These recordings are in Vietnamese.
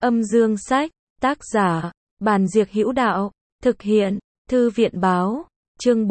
Âm dương sách, tác giả, Bàn Diệc Hữu Đạo, thực hiện, Thư viện báo, chương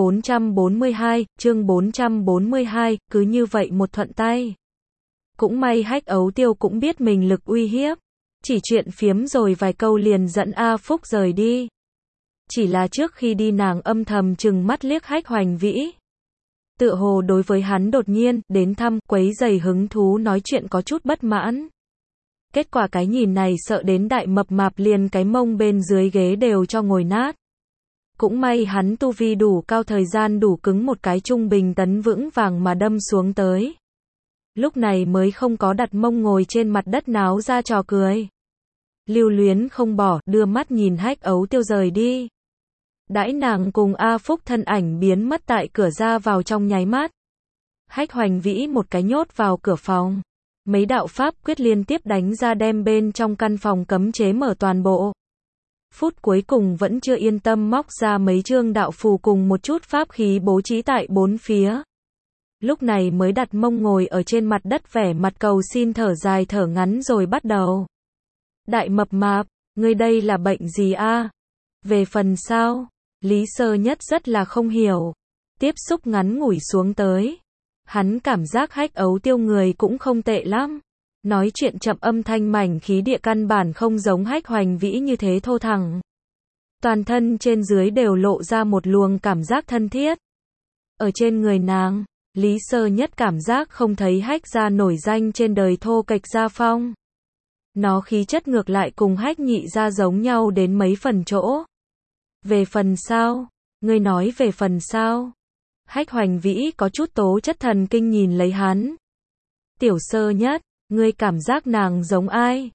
442, cứ như vậy một thuận tay. Cũng may Hách Ấu Tiêu cũng biết mình lực uy hiếp, chỉ chuyện phiếm rồi vài câu liền dẫn A Phúc rời đi. Chỉ là trước khi đi nàng âm thầm trừng mắt liếc Hách Hoành Vĩ. Tựa hồ đối với hắn đột nhiên đến thăm, quấy rầy hứng thú nói chuyện có chút bất mãn. Kết quả cái nhìn này sợ đến đại mập mạp liền cái mông bên dưới ghế đều cho ngồi nát. Cũng may hắn tu vi đủ cao, thời gian đủ cứng, một cái trung bình tấn vững vàng mà đâm xuống tới. Lúc này mới không có đặt mông ngồi trên mặt đất náo ra trò cười. Lưu luyến không bỏ, đưa mắt nhìn Hách Ấu Tiêu rời đi. Đãi nàng cùng A Phúc thân ảnh biến mất tại cửa ra vào trong nháy mắt. Hách Hoành Vĩ một cái nhốt vào cửa phòng. Mấy đạo pháp quyết liên tiếp đánh ra đem bên trong căn phòng cấm chế mở toàn bộ. Phút cuối cùng vẫn chưa yên tâm móc ra mấy chương đạo phù cùng một chút pháp khí bố trí tại bốn phía. Lúc này mới đặt mông ngồi ở trên mặt đất vẻ mặt cầu xin thở dài thở ngắn rồi bắt đầu. Đại mập mạp, ngươi đây là bệnh gì a? Về phần sau, Lý Sơ Nhất rất là không hiểu. Tiếp xúc ngắn ngủi xuống tới. Hắn cảm giác Hách Ấu Tiêu người cũng không tệ lắm. Nói chuyện chậm, âm thanh mảnh khí địa, căn bản không giống Hách Hoành Vĩ như thế thô thẳng. Toàn thân trên dưới đều lộ ra một luồng cảm giác thân thiết. Ở trên người nàng, Lý Sơ Nhất cảm giác không thấy Hách gia nổi danh trên đời thô kệch gia phong. Nó khí chất ngược lại cùng Hách nhị gia giống nhau đến mấy phần chỗ. Về phần sau, ngươi nói về phần sau. Hách Hoành Vĩ có chút tố chất thần kinh nhìn lấy hắn. Tiểu Sơ Nhất, ngươi cảm giác nàng giống ai?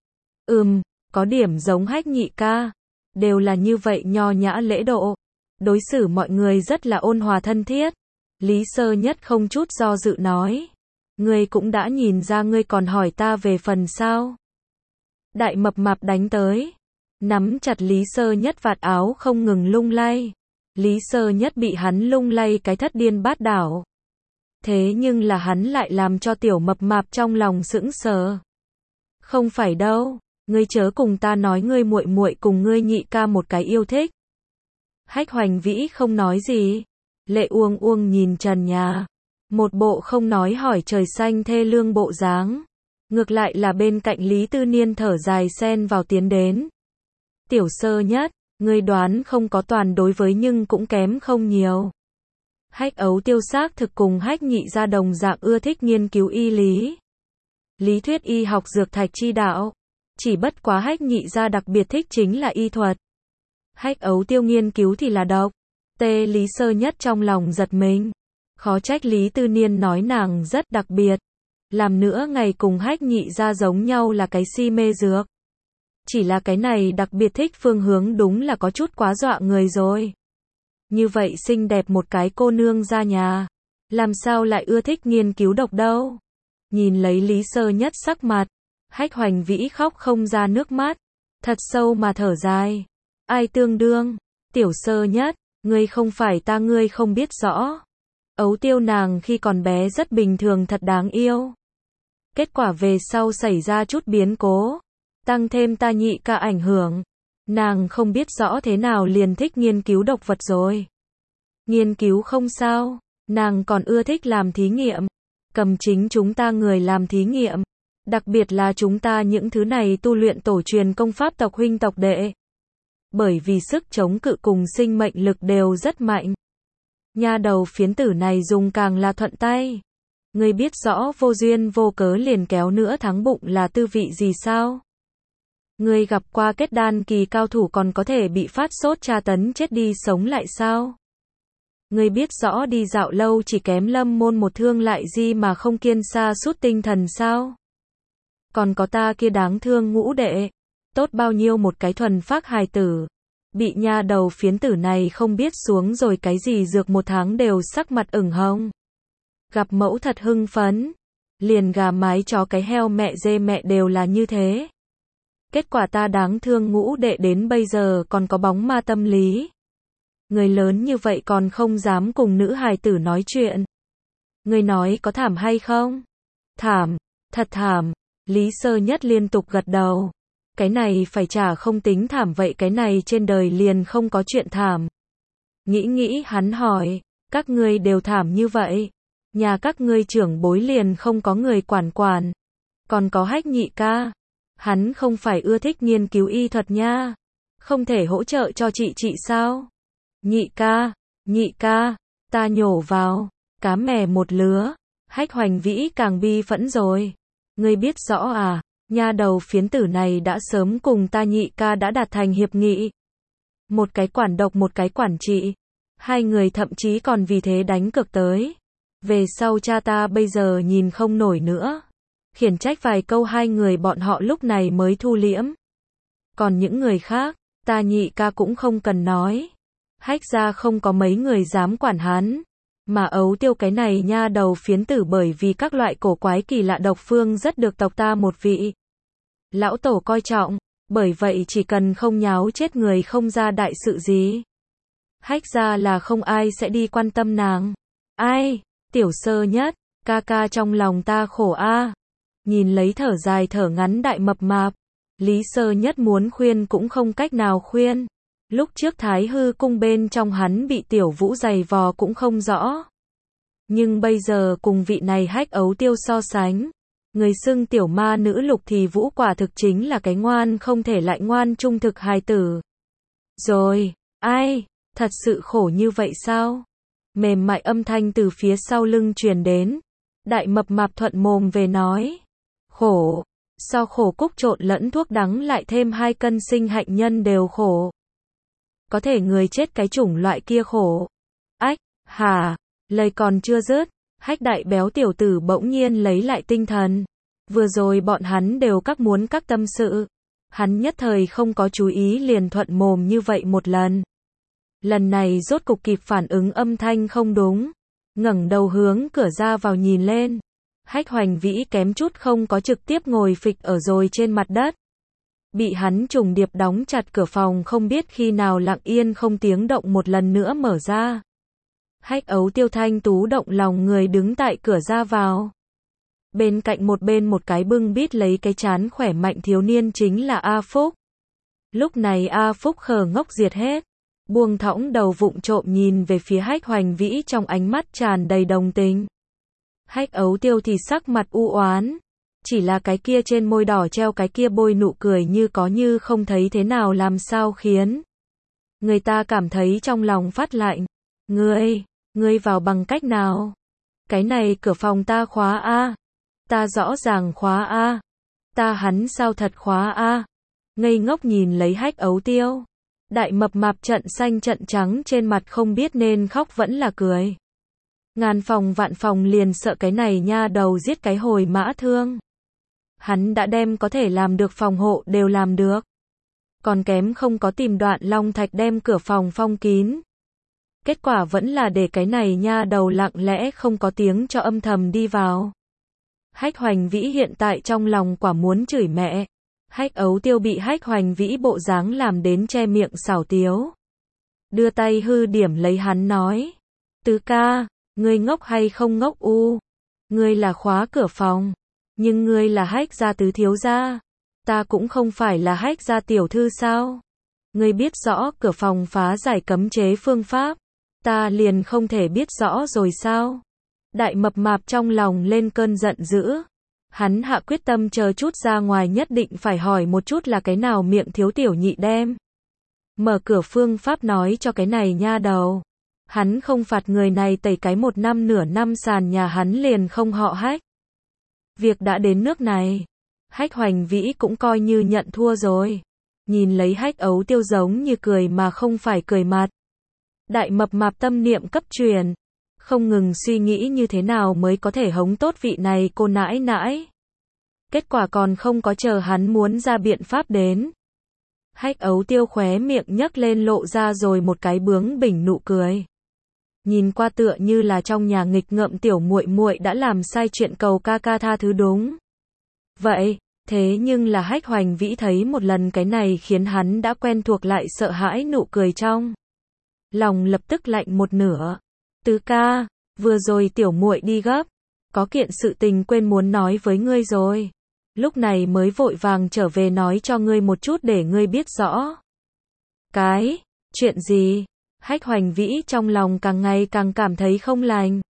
Có điểm giống Hách nhị ca. Đều là như vậy nho nhã lễ độ. Đối xử mọi người rất là ôn hòa thân thiết. Lý Sơ Nhất không chút do dự nói. Ngươi cũng đã nhìn ra, ngươi còn hỏi ta về phần sau. Đại mập mạp đánh tới. Nắm chặt Lý Sơ Nhất vạt áo không ngừng lung lay. Lý Sơ Nhất bị hắn lung lay cái thất điên bát đảo. Thế nhưng là hắn lại làm cho tiểu mập mạp trong lòng sững sờ. Không phải đâu, ngươi chớ cùng ta nói ngươi muội muội cùng ngươi nhị ca một cái yêu thích. Hách Hoành Vĩ không nói gì. Lệ uông uông nhìn trần nhà. Một bộ không nói hỏi trời xanh thê lương bộ dáng. Ngược lại là bên cạnh Lý Tư Niên thở dài xen vào tiến đến. Tiểu Sơ Nhất, ngươi đoán không có toàn đối với nhưng cũng kém không nhiều. Hách Ấu Tiêu xác thực cùng Hách nhị gia đồng dạng ưa thích nghiên cứu y lý. Lý thuyết y học dược thạch chi đạo. Chỉ bất quá Hách nhị gia đặc biệt thích chính là y thuật. Hách Ấu Tiêu nghiên cứu thì là độc. Lý Sơ Nhất trong lòng giật mình. Khó trách Lý Tư Niên nói nàng rất đặc biệt. Làm nữa ngày cùng Hách nhị gia giống nhau là cái si mê dược. Chỉ là cái này đặc biệt thích phương hướng đúng là có chút quá dọa người rồi. Như vậy xinh đẹp một cái cô nương ra nhà. Làm sao lại ưa thích nghiên cứu độc đâu. Nhìn lấy Lý Sơ Nhất sắc mặt. Hách Hoành Vĩ khóc không ra nước mắt. Thật sâu mà thở dài. Ai tương đương. Tiểu Sơ Nhất. Ngươi không phải ta, ngươi không biết rõ. Ấu Tiêu nàng khi còn bé rất bình thường, thật đáng yêu. Kết quả về sau xảy ra chút biến cố. Tăng thêm ta nhị ca ảnh hưởng. Nàng không biết rõ thế nào liền thích nghiên cứu độc vật rồi. Nghiên cứu không sao. Nàng còn ưa thích làm thí nghiệm. Cầm chính chúng ta người làm thí nghiệm. Đặc biệt là chúng ta những thứ này tu luyện tổ truyền công pháp tộc huynh tộc đệ. Bởi vì sức chống cự cùng sinh mệnh lực đều rất mạnh. Nha đầu phiến tử này dùng càng là thuận tay. Ngươi biết rõ vô duyên vô cớ liền kéo nữa thắng bụng là tư vị gì sao? Ngươi gặp qua kết đan kỳ cao thủ còn có thể bị phát sốt tra tấn chết đi sống lại sao? Ngươi biết rõ đi dạo lâu chỉ kém lâm môn một thương lại gì mà không kiên sa sút tinh thần sao? Còn có ta kia đáng thương ngũ đệ. Tốt bao nhiêu một cái thuần phác hài tử. Bị nha đầu phiến tử này không biết xuống rồi cái gì dược một tháng đều sắc mặt ửng hồng. Gặp mẫu thật hưng phấn. Liền gà mái chó cái heo mẹ dê mẹ đều là như thế. Kết quả ta đáng thương ngũ đệ đến bây giờ còn có bóng ma tâm lý. Người lớn như vậy còn không dám cùng nữ hài tử nói chuyện. Người nói có thảm hay không? Thảm, thật thảm. Lý Sơ Nhất liên tục gật đầu. Cái này phải trả không tính thảm vậy cái này trên đời liền không có chuyện thảm. Nghĩ hắn hỏi, các ngươi đều thảm như vậy. Nhà các ngươi trưởng bối liền không có người quản. Còn có Hách nhị ca. Hắn không phải ưa thích nghiên cứu y thuật nha. Không thể hỗ trợ cho chị sao? Nhị ca, ta nhổ vào. Cá mè một lứa. Hách Hoành Vĩ càng bi phẫn rồi. Ngươi biết rõ à, nha đầu phiến tử này đã sớm cùng ta nhị ca đã đạt thành hiệp nghị. Một cái quản độc một cái quản trị. Hai người thậm chí còn vì thế đánh cược tới. Về sau cha ta bây giờ nhìn không nổi nữa. Khiển trách vài câu hai người bọn họ lúc này mới thu liễm. Còn những người khác, ta nhị ca cũng không cần nói. Hách ra không có mấy người dám quản hắn. Mà Ấu Tiêu cái này nha đầu phiến tử bởi vì các loại cổ quái kỳ lạ độc phương rất được tộc ta một vị lão tổ coi trọng, bởi vậy chỉ cần không nháo chết người không ra đại sự gì. Hách ra là không ai sẽ đi quan tâm nàng. Ai? Tiểu Sơ Nhất, ca trong lòng ta khổ a. Nhìn lấy thở dài thở ngắn đại mập mạp, Lý Sơ Nhất muốn khuyên cũng không cách nào khuyên. Lúc trước Thái Hư cung bên trong hắn bị Tiểu Vũ giày vò cũng không rõ. Nhưng bây giờ cùng vị này Hách Ấu Tiêu so sánh, người xưng tiểu ma nữ Lục thì Vũ quả thực chính là cái ngoan không thể lại ngoan trung thực hài tử. Rồi, ai, thật sự khổ như vậy sao? Mềm mại âm thanh từ phía sau lưng truyền đến. Đại mập mạp thuận mồm về nói. Khổ, so khổ cúc trộn lẫn thuốc đắng lại thêm 2 cân sinh hạnh nhân đều khổ. Có thể người chết cái chủng loại kia khổ. Ách, hả, lời còn chưa dứt, Hách đại béo tiểu tử bỗng nhiên lấy lại tinh thần. Vừa rồi bọn hắn đều muốn các tâm sự. Hắn nhất thời không có chú ý liền thuận mồm như vậy một lần. Lần này rốt cục kịp phản ứng âm thanh không đúng. Ngẩng đầu hướng cửa ra vào nhìn lên. Hách Hoành Vĩ kém chút không có trực tiếp ngồi phịch ở rồi trên mặt đất. Bị hắn trùng điệp đóng chặt cửa phòng không biết khi nào lặng yên không tiếng động một lần nữa mở ra. Hách Ấu Tiêu thanh tú động lòng người đứng tại cửa ra vào. Bên cạnh một cái bưng bít lấy cái trán khỏe mạnh thiếu niên chính là A Phúc. Lúc này A Phúc khờ ngốc diệt hết. Buông thõng đầu vụng trộm nhìn về phía Hách Hoành Vĩ trong ánh mắt tràn đầy đồng tình. Hách Ấu Tiêu thì sắc mặt u oán. Chỉ là cái kia trên môi đỏ treo cái kia bôi nụ cười như có như không thấy thế nào làm sao khiến người ta cảm thấy trong lòng phát lạnh. Ngươi vào bằng cách nào? Cái này cửa phòng ta khóa a. Ta rõ ràng khóa a. Ta hắn sao thật khóa a. Ngây ngốc nhìn lấy Hách Ấu Tiêu. Đại mập mạp trận xanh trận trắng trên mặt không biết nên khóc vẫn là cười. Ngàn phòng vạn phòng liền sợ cái này nha đầu giết cái hồi mã thương. Hắn đã đem có thể làm được phòng hộ đều làm được. Còn kém không có tìm Đoạn Long Thạch đem cửa phòng phong kín. Kết quả vẫn là để cái này nha đầu lặng lẽ không có tiếng cho âm thầm đi vào. Hách Hoành Vĩ hiện tại trong lòng quả muốn chửi mẹ. Hách Ấu Tiêu bị Hách Hoành Vĩ bộ dáng làm đến che miệng xảo tiếu. Đưa tay hư điểm lấy hắn nói. Tứ ca, ngươi ngốc hay không ngốc u? Ngươi là khóa cửa phòng. Nhưng ngươi là Hách gia tứ thiếu gia. Ta cũng không phải là Hách gia tiểu thư sao? Ngươi biết rõ cửa phòng phá giải cấm chế phương pháp. Ta liền không thể biết rõ rồi sao? Đại mập mạp trong lòng lên cơn giận dữ. Hắn hạ quyết tâm chờ chút ra ngoài nhất định phải hỏi một chút là cái nào miệng thiếu tiểu nhị đem. Mở cửa phương pháp nói cho cái này nha đầu. Hắn không phạt người này tẩy cái 1 năm nửa năm sàn nhà hắn liền không họ Hách. Việc đã đến nước này. Hách Hoành Vĩ cũng coi như nhận thua rồi. Nhìn lấy Hách Ấu Tiêu giống như cười mà không phải cười mặt. Đại mập mạp tâm niệm cấp truyền. Không ngừng suy nghĩ như thế nào mới có thể hống tốt vị này cô nãi nãi. Kết quả còn không có chờ hắn muốn ra biện pháp đến. Hách Ấu Tiêu khóe miệng nhấc lên lộ ra rồi một cái bướng bỉnh nụ cười. Nhìn qua tựa như là trong nhà nghịch ngợm tiểu muội muội đã làm sai chuyện cầu ca ca tha thứ đúng. Vậy, thế nhưng là Hách Hoành Vĩ thấy một lần cái này khiến hắn đã quen thuộc lại sợ hãi nụ cười trong. Lòng lập tức lạnh một nửa. Tứ ca, vừa rồi tiểu muội đi gấp, có kiện sự tình quên muốn nói với ngươi rồi. lúc này mới vội vàng trở về nói cho ngươi một chút để ngươi biết rõ. Chuyện gì? Hách Hoành Vĩ trong lòng càng ngày càng cảm thấy không lành.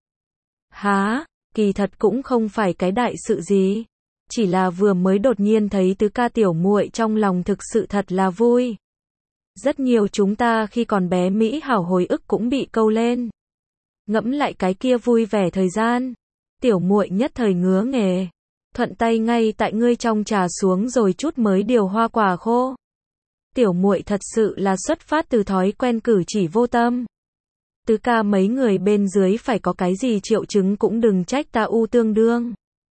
Hả, kỳ thật cũng không phải cái đại sự gì. Chỉ là vừa mới đột nhiên thấy tứ ca tiểu muội trong lòng thực sự thật là vui. Rất nhiều chúng ta khi còn bé Mỹ hảo hồi ức cũng bị câu lên. Ngẫm lại cái kia vui vẻ thời gian. Tiểu muội nhất thời ngứa nghề. Thuận tay ngay tại ngươi trong trà xuống rồi chút mới điều hoa quả khô. Tiểu muội thật sự là xuất phát từ thói quen cử chỉ vô tâm. Tứ ca mấy người bên dưới phải có cái gì triệu chứng cũng đừng trách ta u tương đương.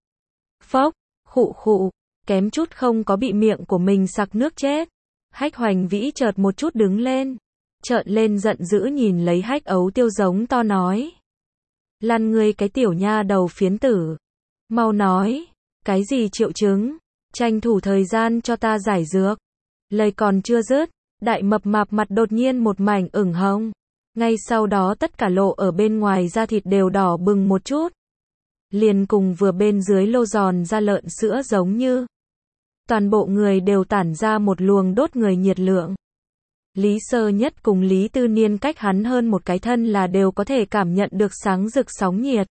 Phốc, khụ, kém chút không có bị miệng của mình sặc nước chết. Hách Hoành Vĩ chợt một chút đứng lên. Trợn lên giận dữ nhìn lấy Hách Ấu Tiêu giống to nói. Lăn ngươi cái tiểu nha đầu phiến tử. Mau nói, cái gì triệu chứng? Tranh thủ thời gian cho ta giải dược. Lời còn chưa dứt, đại mập mạp mặt đột nhiên một mảnh ửng hồng. Ngay sau đó tất cả lộ ở bên ngoài da thịt đều đỏ bừng một chút. Liền cùng vừa bên dưới lô giòn da lợn sữa giống như. Toàn bộ người đều tản ra một luồng đốt người nhiệt lượng. Lý Sơ Nhất cùng Lý Tư Niên cách hắn hơn một cái thân là đều có thể cảm nhận được sáng rực sóng nhiệt.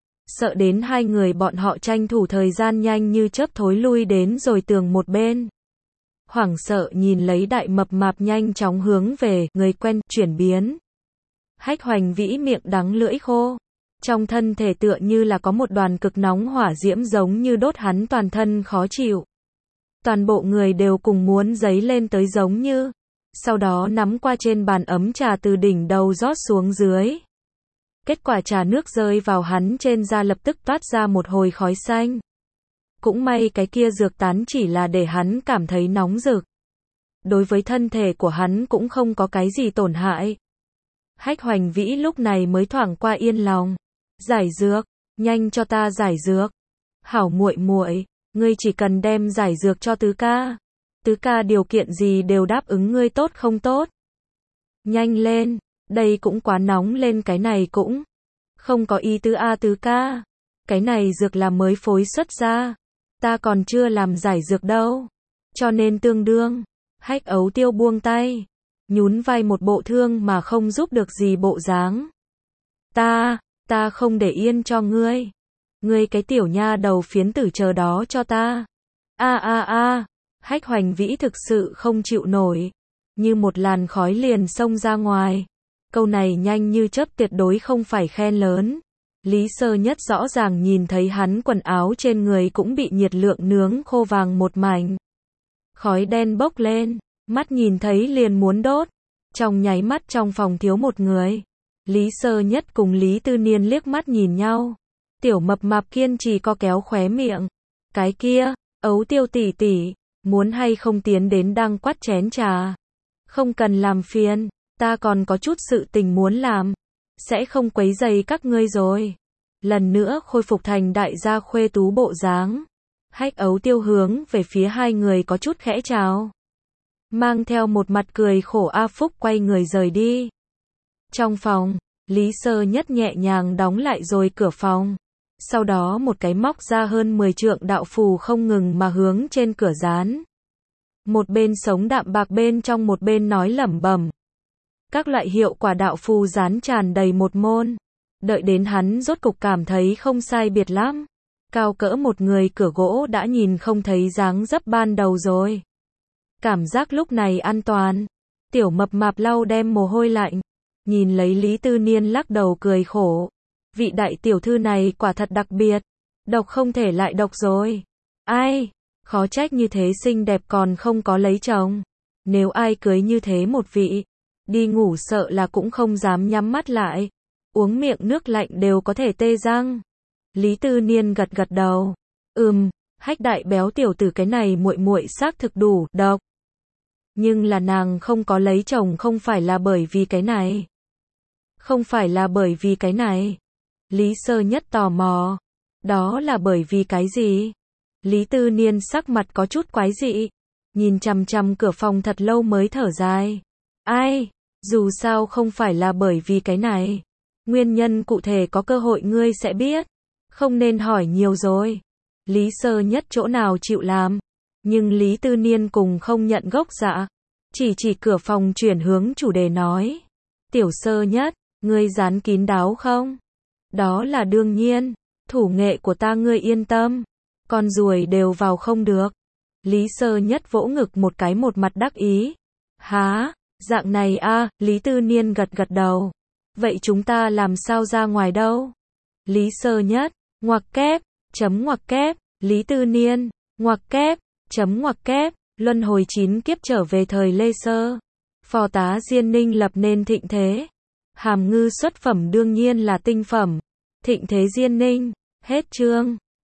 Sợ đến hai người bọn họ tranh thủ thời gian nhanh như chớp thối lui đến rồi tường một bên. Hoảng sợ nhìn lấy đại mập mạp nhanh chóng hướng về người quen chuyển biến. Hách Hoành Vĩ miệng đắng lưỡi khô. Trong thân thể tựa như là có một đoàn cực nóng hỏa diễm giống như đốt hắn toàn thân khó chịu. Toàn bộ người đều cùng muốn giấy lên tới giống như. Sau đó nắm qua trên bàn ấm trà từ đỉnh đầu rót xuống dưới. Kết quả trà nước rơi vào hắn trên da lập tức toát ra một hồi khói xanh. Cũng may cái kia dược tán chỉ là để hắn cảm thấy nóng rực. Đối với thân thể của hắn cũng không có cái gì tổn hại. Hách Hoành Vĩ lúc này mới thoảng qua yên lòng. Giải dược, nhanh cho ta giải dược. Hảo muội muội, ngươi chỉ cần đem giải dược cho tứ ca. Tứ ca điều kiện gì đều đáp ứng ngươi tốt không tốt. Nhanh lên, đây cũng quá nóng lên cái này cũng. Không có ý tứ a tứ ca. Cái này dược là mới phối xuất ra. Ta còn chưa làm giải dược đâu. Cho nên tương đương. Hách Ấu Tiêu buông tay. Nhún vai một bộ thương mà không giúp được gì bộ dáng. Ta không để yên cho ngươi. Ngươi cái tiểu nha đầu phiến tử chờ đó cho ta. Hách Hoành Vĩ thực sự không chịu nổi. Như một làn khói liền xông ra ngoài. Câu này nhanh như chớp tuyệt đối không phải khen lớn. Lý Sơ Nhất rõ ràng nhìn thấy hắn quần áo trên người cũng bị nhiệt lượng nướng khô vàng một mảnh. Khói đen bốc lên, mắt nhìn thấy liền muốn đốt. Trong nháy mắt trong phòng thiếu một người. Lý Sơ Nhất cùng Lý Tư Niên liếc mắt nhìn nhau. Tiểu mập mạp kiên trì co kéo khóe miệng. Cái kia, Ấu Tiêu tỷ tỷ, muốn hay không tiến đến đang quát chén trà. Không cần làm phiền, ta còn có chút sự tình muốn làm. Sẽ không quấy rầy các ngươi rồi. Lần nữa khôi phục thành đại gia khuê tú bộ dáng. Hách Ấu Tiêu hướng về phía hai người có chút khẽ chào. Mang theo một mặt cười khổ A Phúc quay người rời đi. Trong phòng, Lý Sơ Nhất nhẹ nhàng đóng lại rồi cửa phòng. Sau đó một cái móc ra hơn 10 trượng đạo phù không ngừng mà hướng trên cửa dán. Một bên sống đạm bạc bên trong một bên nói lẩm bẩm. Các loại hiệu quả đạo phù dán tràn đầy một môn. Đợi đến hắn rốt cục cảm thấy không sai biệt lắm. Cao cỡ một người cửa gỗ đã nhìn không thấy dáng dấp ban đầu rồi. Cảm giác lúc này an toàn. Tiểu mập mạp lau đem mồ hôi lạnh. Nhìn lấy Lý Tư Niên lắc đầu cười khổ. Vị đại tiểu thư này quả thật đặc biệt. Độc không thể lại độc rồi. Ai, khó trách như thế xinh đẹp còn không có lấy chồng. Nếu ai cưới như thế một vị, đi ngủ sợ là cũng không dám nhắm mắt lại. Uống miệng nước lạnh đều có thể tê răng. Lý Tư Niên gật gật đầu. Hách đại béo tiểu tử cái này muội muội xác thực đủ độc. Nhưng là nàng không có lấy chồng không phải là bởi vì cái này. Không phải là bởi vì cái này. Lý Sơ Nhất tò mò. Đó là bởi vì cái gì? Lý Tư Niên sắc mặt có chút quái dị. Nhìn chằm chằm cửa phòng thật lâu mới thở dài. Ai, dù sao không phải là bởi vì cái này. Nguyên nhân cụ thể có cơ hội ngươi sẽ biết. Không nên hỏi nhiều rồi. Lý Sơ Nhất chỗ nào chịu làm. Nhưng Lý Tư Niên cùng không nhận gốc dạ. Chỉ cửa phòng chuyển hướng chủ đề nói. Tiểu Sơ Nhất, ngươi dán kín đáo không? Đó là đương nhiên. Thủ nghệ của ta ngươi yên tâm. Con ruồi đều vào không được. Lý Sơ Nhất vỗ ngực một cái một mặt đắc ý. Há, dạng này a, Lý Tư Niên gật gật đầu. Vậy chúng ta làm sao ra ngoài đâu? Lý Sơ Nhất, ngoặc kép, chấm ngoặc kép, Lý Tư Niên, ngoặc kép, chấm ngoặc kép, luân hồi 9 kiếp trở về thời Lê Sơ. Phò tá Diên Ninh lập nên thịnh thế. Hàm Ngư xuất phẩm đương nhiên là tinh phẩm. Thịnh thế Diên Ninh, hết chương.